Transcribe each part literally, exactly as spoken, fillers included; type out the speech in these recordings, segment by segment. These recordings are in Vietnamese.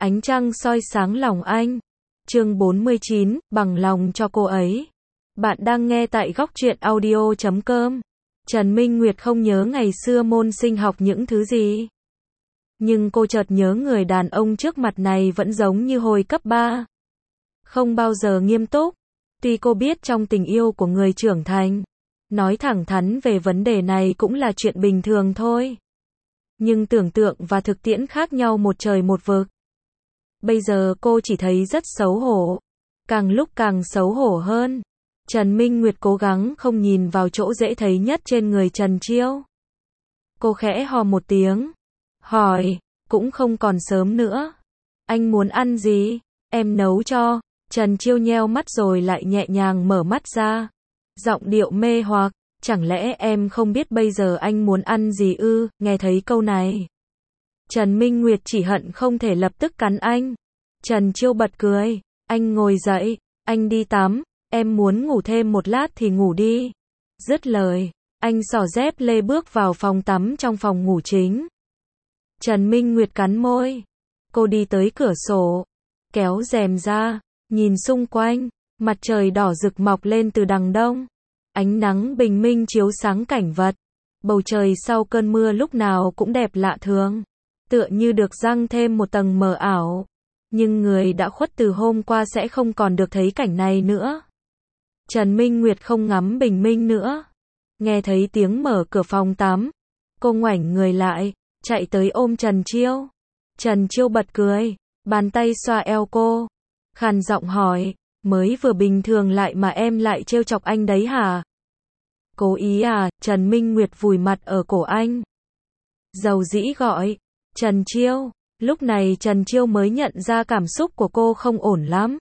Ánh trăng soi sáng lòng anh. Chương bốn mươi chín, bằng lòng cho cô ấy. Bạn đang nghe tại góc truyện audio chấm com. Trần Minh Nguyệt không nhớ ngày xưa môn sinh học những thứ gì. Nhưng cô chợt nhớ người đàn ông trước mặt này vẫn giống như hồi cấp ba. Không bao giờ nghiêm túc. Tuy cô biết trong tình yêu của người trưởng thành, nói thẳng thắn về vấn đề này cũng là chuyện bình thường thôi. Nhưng tưởng tượng và thực tiễn khác nhau một trời một vực. Bây giờ cô chỉ thấy rất xấu hổ. Càng lúc càng xấu hổ hơn. Trần Minh Nguyệt cố gắng không nhìn vào chỗ dễ thấy nhất trên người Trần Chiêu. Cô khẽ hò một tiếng. Hỏi, cũng không còn sớm nữa. Anh muốn ăn gì? Em nấu cho. Trần Chiêu nheo mắt rồi lại nhẹ nhàng mở mắt ra. Giọng điệu mê hoặc, chẳng lẽ em không biết bây giờ anh muốn ăn gì ư? Nghe thấy câu này, Trần Minh Nguyệt chỉ hận không thể lập tức cắn anh. Trần Chiêu bật cười, anh ngồi dậy, anh đi tắm, em muốn ngủ thêm một lát thì ngủ đi. Dứt lời, anh xỏ dép lê bước vào phòng tắm trong phòng ngủ chính. Trần Minh Nguyệt cắn môi. Cô đi tới cửa sổ, kéo rèm ra, nhìn xung quanh, mặt trời đỏ rực mọc lên từ đằng đông. Ánh nắng bình minh chiếu sáng cảnh vật. Bầu trời sau cơn mưa lúc nào cũng đẹp lạ thường, tựa như được răng thêm một tầng mờ ảo. Nhưng người đã khuất từ hôm qua sẽ không còn được thấy cảnh này nữa. Trần Minh Nguyệt không ngắm bình minh nữa. Nghe thấy tiếng mở cửa phòng tắm, cô ngoảnh người lại, chạy tới ôm Trần Chiêu. Trần Chiêu bật cười, bàn tay xoa eo cô, khàn giọng hỏi, mới vừa bình thường lại mà em lại trêu chọc anh đấy hả? Cố ý à? Trần Minh Nguyệt vùi mặt ở cổ anh, dầu dĩ gọi, Trần Chiêu. Lúc này Trần Chiêu mới nhận ra cảm xúc của cô không ổn lắm.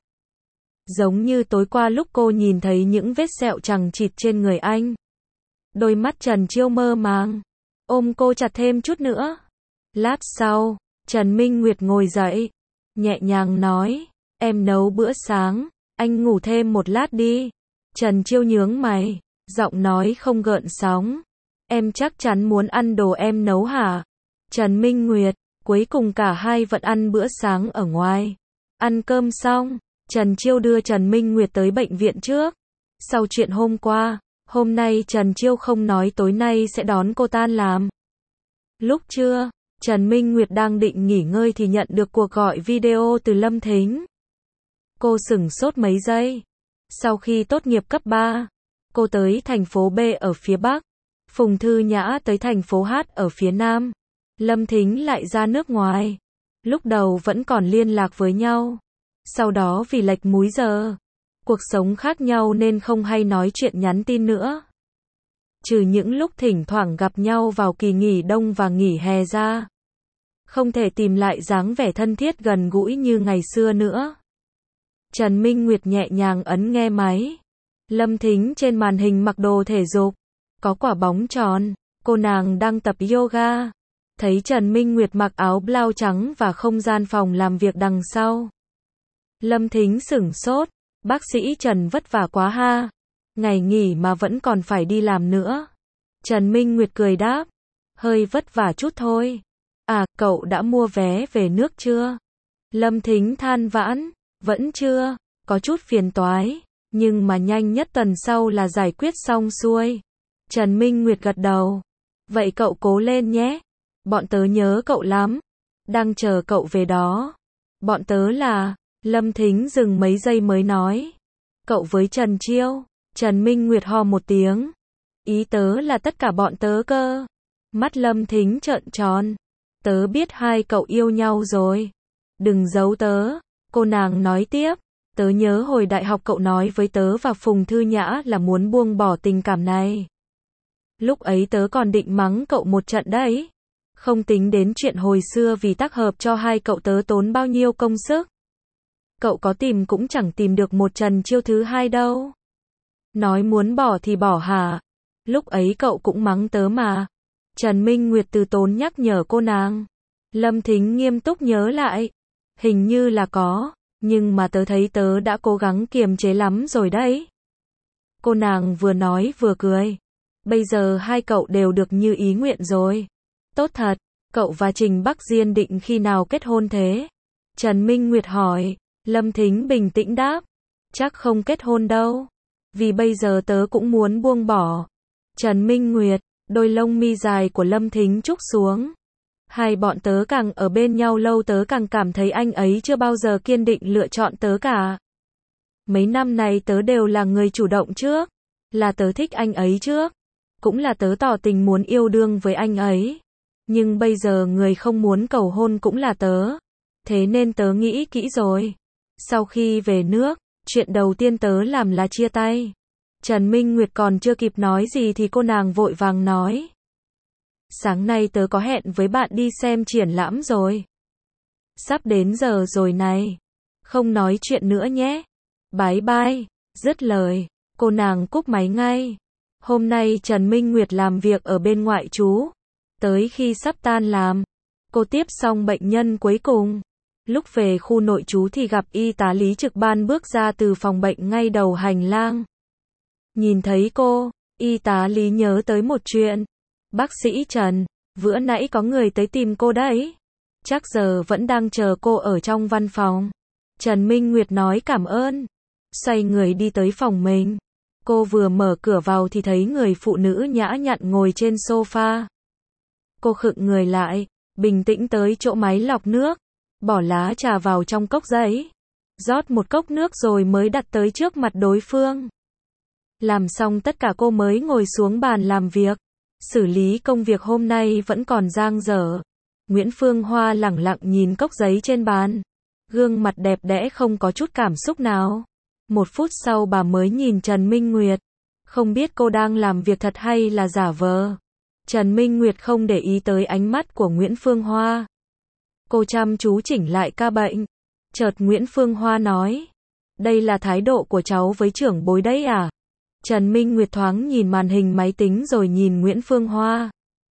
Giống như tối qua lúc cô nhìn thấy những vết sẹo chằng chịt trên người anh. Đôi mắt Trần Chiêu mơ màng, ôm cô chặt thêm chút nữa. Lát sau, Trần Minh Nguyệt ngồi dậy, nhẹ nhàng nói, em nấu bữa sáng, anh ngủ thêm một lát đi. Trần Chiêu nhướng mày, giọng nói không gợn sóng, em chắc chắn muốn ăn đồ em nấu hả? Trần Minh Nguyệt, cuối cùng cả hai vẫn ăn bữa sáng ở ngoài. Ăn cơm xong, Trần Chiêu đưa Trần Minh Nguyệt tới bệnh viện trước. Sau chuyện hôm qua, hôm nay Trần Chiêu không nói tối nay sẽ đón cô tan làm. Lúc trưa, Trần Minh Nguyệt đang định nghỉ ngơi thì nhận được cuộc gọi video từ Lâm Thính. Cô sửng sốt mấy giây. Sau khi tốt nghiệp cấp ba, cô tới thành phố B ở phía Bắc, Phùng Thư Nhã tới thành phố H ở phía Nam. Lâm Thính lại ra nước ngoài. Lúc đầu vẫn còn liên lạc với nhau. Sau đó vì lệch múi giờ, cuộc sống khác nhau nên không hay nói chuyện nhắn tin nữa. Trừ những lúc thỉnh thoảng gặp nhau vào kỳ nghỉ đông và nghỉ hè ra, không thể tìm lại dáng vẻ thân thiết gần gũi như ngày xưa nữa. Trần Minh Nguyệt nhẹ nhàng ấn nghe máy. Lâm Thính trên màn hình mặc đồ thể dục, có quả bóng tròn, cô nàng đang tập yoga. Thấy Trần Minh Nguyệt mặc áo blau trắng và không gian phòng làm việc đằng sau, Lâm Thính sửng sốt, bác sĩ Trần vất vả quá ha, ngày nghỉ mà vẫn còn phải đi làm nữa. Trần Minh Nguyệt cười đáp, hơi vất vả chút thôi. À, cậu đã mua vé về nước chưa? Lâm Thính than vãn, vẫn chưa, có chút phiền toái, nhưng mà nhanh nhất tuần sau là giải quyết xong xuôi. Trần Minh Nguyệt gật đầu, vậy cậu cố lên nhé, bọn tớ nhớ cậu lắm, đang chờ cậu về đó. Bọn tớ là... Lâm Thính dừng mấy giây mới nói, cậu với Trần Chiêu. Trần Minh Nguyệt ho một tiếng, ý tớ là tất cả bọn tớ cơ. Mắt Lâm Thính trợn tròn, tớ biết hai cậu yêu nhau rồi, đừng giấu tớ. Cô nàng nói tiếp, tớ nhớ hồi đại học cậu nói với tớ và Phùng Thư Nhã là muốn buông bỏ tình cảm này. Lúc ấy tớ còn định mắng cậu một trận đấy, không tính đến chuyện hồi xưa vì tác hợp cho hai cậu tớ tốn bao nhiêu công sức. Cậu có tìm cũng chẳng tìm được một Trần Chiêu thứ hai đâu. Nói muốn bỏ thì bỏ hả? Lúc ấy cậu cũng mắng tớ mà. Trần Minh Nguyệt từ tốn nhắc nhở cô nàng. Lâm Thính nghiêm túc nhớ lại. Hình như là có, nhưng mà tớ thấy tớ đã cố gắng kiềm chế lắm rồi đấy. Cô nàng vừa nói vừa cười. Bây giờ hai cậu đều được như ý nguyện rồi. Tốt thật, cậu và Trình Bắc Diên định khi nào kết hôn thế? Trần Minh Nguyệt hỏi. Lâm Thính bình tĩnh đáp. Chắc không kết hôn đâu. Vì bây giờ tớ cũng muốn buông bỏ. Trần Minh Nguyệt, đôi lông mi dài của Lâm Thính trúc xuống. Hai bọn tớ càng ở bên nhau lâu tớ càng cảm thấy anh ấy chưa bao giờ kiên định lựa chọn tớ cả. Mấy năm này tớ đều là người chủ động trước. Là tớ thích anh ấy trước. Cũng là tớ tỏ tình muốn yêu đương với anh ấy. Nhưng bây giờ người không muốn cầu hôn cũng là tớ. Thế nên tớ nghĩ kỹ rồi. Sau khi về nước, chuyện đầu tiên tớ làm là chia tay. Trần Minh Nguyệt còn chưa kịp nói gì thì cô nàng vội vàng nói. Sáng nay tớ có hẹn với bạn đi xem triển lãm rồi. Sắp đến giờ rồi này. Không nói chuyện nữa nhé. Bye bye. Dứt lời, cô nàng cúp máy ngay. Hôm nay Trần Minh Nguyệt làm việc ở bên ngoại trú. Tới khi sắp tan làm, cô tiếp xong bệnh nhân cuối cùng. Lúc về khu nội trú thì gặp y tá Lý trực ban bước ra từ phòng bệnh ngay đầu hành lang. Nhìn thấy cô, y tá Lý nhớ tới một chuyện. Bác sĩ Trần, bữa nãy có người tới tìm cô đấy. Chắc giờ vẫn đang chờ cô ở trong văn phòng. Trần Minh Nguyệt nói cảm ơn. Xoay người đi tới phòng mình. Cô vừa mở cửa vào thì thấy người phụ nữ nhã nhặn ngồi trên sofa. Cô khựng người lại, bình tĩnh tới chỗ máy lọc nước. Bỏ lá trà vào trong cốc giấy. Rót một cốc nước rồi mới đặt tới trước mặt đối phương. Làm xong tất cả cô mới ngồi xuống bàn làm việc. Xử lý công việc hôm nay vẫn còn dang dở. Nguyễn Phương Hoa lẳng lặng nhìn cốc giấy trên bàn. Gương mặt đẹp đẽ không có chút cảm xúc nào. Một phút sau bà mới nhìn Trần Minh Nguyệt. Không biết cô đang làm việc thật hay là giả vờ. Trần Minh Nguyệt không để ý tới ánh mắt của Nguyễn Phương Hoa. Cô chăm chú chỉnh lại ca bệnh. Chợt Nguyễn Phương Hoa nói. Đây là thái độ của cháu với trưởng bối đấy à? Trần Minh Nguyệt thoáng nhìn màn hình máy tính rồi nhìn Nguyễn Phương Hoa.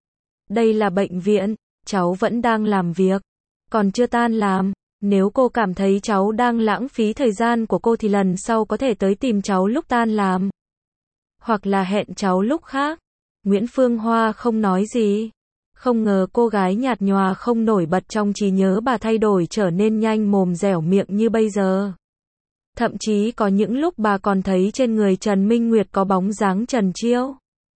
Đây là bệnh viện, cháu vẫn đang làm việc. Còn chưa tan làm. Nếu cô cảm thấy cháu đang lãng phí thời gian của cô thì lần sau có thể tới tìm cháu lúc tan làm. Hoặc là hẹn cháu lúc khác. Nguyễn Phương Hoa không nói gì. Không ngờ cô gái nhạt nhòa không nổi bật trong trí nhớ bà thay đổi trở nên nhanh mồm dẻo miệng như bây giờ. Thậm chí có những lúc bà còn thấy trên người Trần Minh Nguyệt có bóng dáng Trần Chiêu.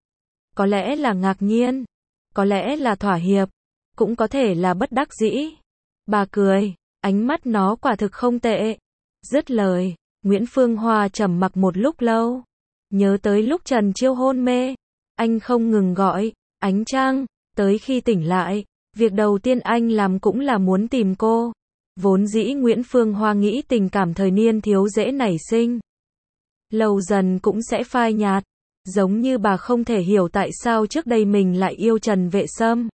Có lẽ là ngạc nhiên. Có lẽ là thỏa hiệp. Cũng có thể là bất đắc dĩ. Bà cười. Ánh mắt nó quả thực không tệ. Dứt lời, Nguyễn Phương Hoa trầm mặc một lúc lâu. Nhớ tới lúc Trần Chiêu hôn mê. Anh không ngừng gọi. Ánh Trăng. Tới khi tỉnh lại, việc đầu tiên anh làm cũng là muốn tìm cô. Vốn dĩ Nguyễn Phương Hoa nghĩ tình cảm thời niên thiếu dễ nảy sinh. Lâu dần cũng sẽ phai nhạt. Giống như bà không thể hiểu tại sao trước đây mình lại yêu Trần Vệ Sâm.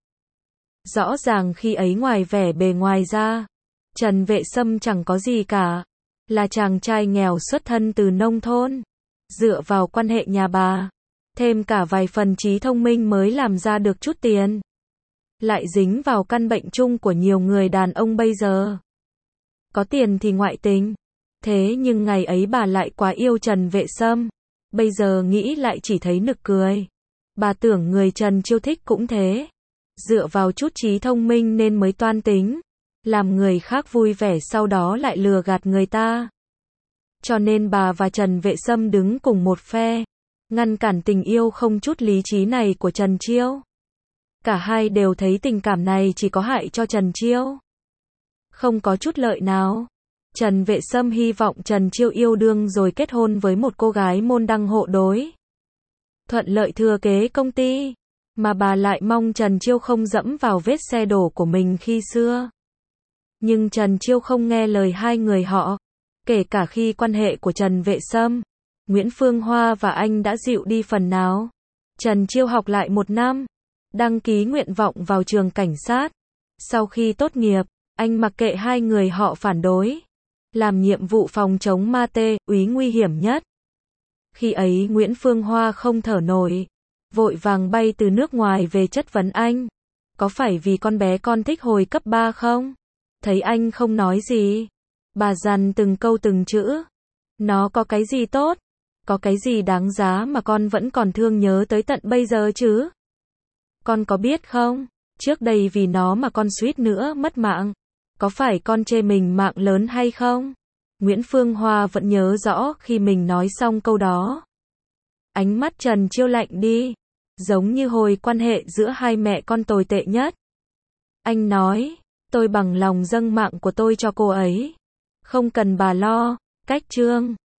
Rõ ràng khi ấy ngoài vẻ bề ngoài ra, Trần Vệ Sâm chẳng có gì cả. Là chàng trai nghèo xuất thân từ nông thôn. Dựa vào quan hệ nhà bà. Thêm cả vài phần trí thông minh mới làm ra được chút tiền. Lại dính vào căn bệnh chung của nhiều người đàn ông bây giờ. Có tiền thì ngoại tình. Thế nhưng ngày ấy bà lại quá yêu Trần Vệ Sâm. Bây giờ nghĩ lại chỉ thấy nực cười. Bà tưởng người Trần Chiêu thích cũng thế. Dựa vào chút trí thông minh nên mới toan tính. Làm người khác vui vẻ sau đó lại lừa gạt người ta. Cho nên bà và Trần Vệ Sâm đứng cùng một phe. Ngăn cản tình yêu không chút lý trí này của Trần Chiêu. Cả hai đều thấy tình cảm này chỉ có hại cho Trần Chiêu. Không có chút lợi nào. Trần Vệ Sâm hy vọng Trần Chiêu yêu đương rồi kết hôn với một cô gái môn đăng hộ đối. Thuận lợi thừa kế công ty. Mà bà lại mong Trần Chiêu không dẫm vào vết xe đổ của mình khi xưa. Nhưng Trần Chiêu không nghe lời hai người họ. Kể cả khi quan hệ của Trần Vệ Sâm, Nguyễn Phương Hoa và anh đã dịu đi phần nào. Trần Chiêu học lại một năm. Đăng ký nguyện vọng vào trường cảnh sát. Sau khi tốt nghiệp, anh mặc kệ hai người họ phản đối. Làm nhiệm vụ phòng chống ma tê, úy nguy hiểm nhất. Khi ấy Nguyễn Phương Hoa không thở nổi. Vội vàng bay từ nước ngoài về chất vấn anh. Có phải vì con bé con thích hồi cấp ba không? Thấy anh không nói gì. Bà dằn từng câu từng chữ. Nó có cái gì tốt? Có cái gì đáng giá mà con vẫn còn thương nhớ tới tận bây giờ chứ? Con có biết không? Trước đây vì nó mà con suýt nữa mất mạng. Có phải con chê mình mạng lớn hay không? Nguyễn Phương Hoa vẫn nhớ rõ khi mình nói xong câu đó. Ánh mắt Trần Chiêu lạnh đi, giống như hồi quan hệ giữa hai mẹ con tồi tệ nhất. Anh nói, tôi bằng lòng dâng mạng của tôi cho cô ấy. Không cần bà lo. Cách chương